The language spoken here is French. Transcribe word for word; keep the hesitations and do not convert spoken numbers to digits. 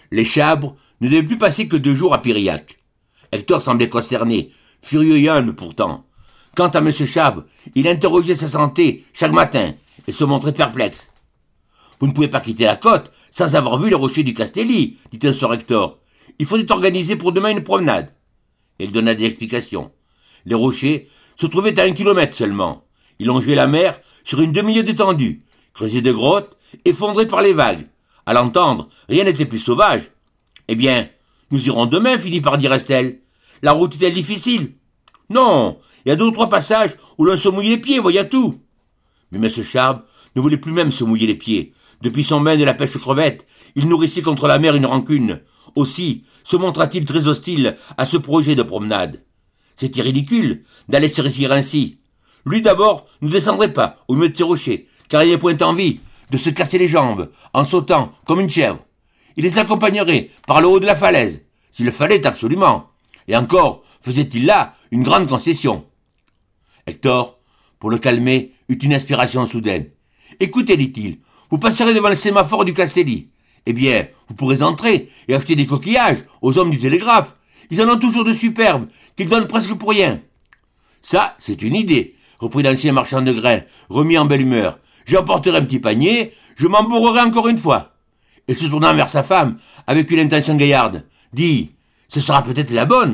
Les Chabres ne devaient plus passer que deux jours à Piriac. Hector semblait consterné, furieux et humble pourtant. Quant à M. Chabre, il interrogeait sa santé chaque matin et se montrait perplexe. « Vous ne pouvez pas quitter la côte sans avoir vu les rochers du Castelli, dit un soir Hector. Il faudrait organiser pour demain une promenade. » Il donna des explications. Les rochers se trouvaient à un kilomètre seulement. Ils longeaient la mer sur une demi-lieue d'étendue, creusés de grottes, effondrés par les vagues. À l'entendre, rien n'était plus sauvage. « Eh bien, nous irons demain, finit par dire Estelle. La route est-elle difficile ? » « Non, il y a deux ou trois passages où l'on se mouille les pieds, voyez tout. » Mais M. Chabre ne voulait plus même se mouiller les pieds. Depuis son bain de la pêche crevette, il nourrissait contre la mer une rancune. Aussi se montra-t-il très hostile à ce projet de promenade. C'était ridicule d'aller se récire ainsi. Lui d'abord ne descendrait pas au milieu de ces rochers, car il n'avait point envie de se casser les jambes en sautant comme une chèvre. Il les accompagnerait par le haut de la falaise, s'il le fallait absolument. Et encore faisait-il là une grande concession. Hector, pour le calmer, eut une inspiration soudaine. « Écoutez, dit-il, vous passerez devant le sémaphore du Castelli. Eh bien, vous pourrez entrer et acheter des coquillages aux hommes du télégraphe. Ils en ont toujours de superbes, qu'ils donnent presque pour rien. »« Ça, c'est une idée, reprit l'ancien marchand de grains, remis en belle humeur. J'emporterai un petit panier, je m'embourrerai encore une fois. » Et se tournant vers sa femme, avec une intention gaillarde, dit « Ce sera peut-être la bonne. »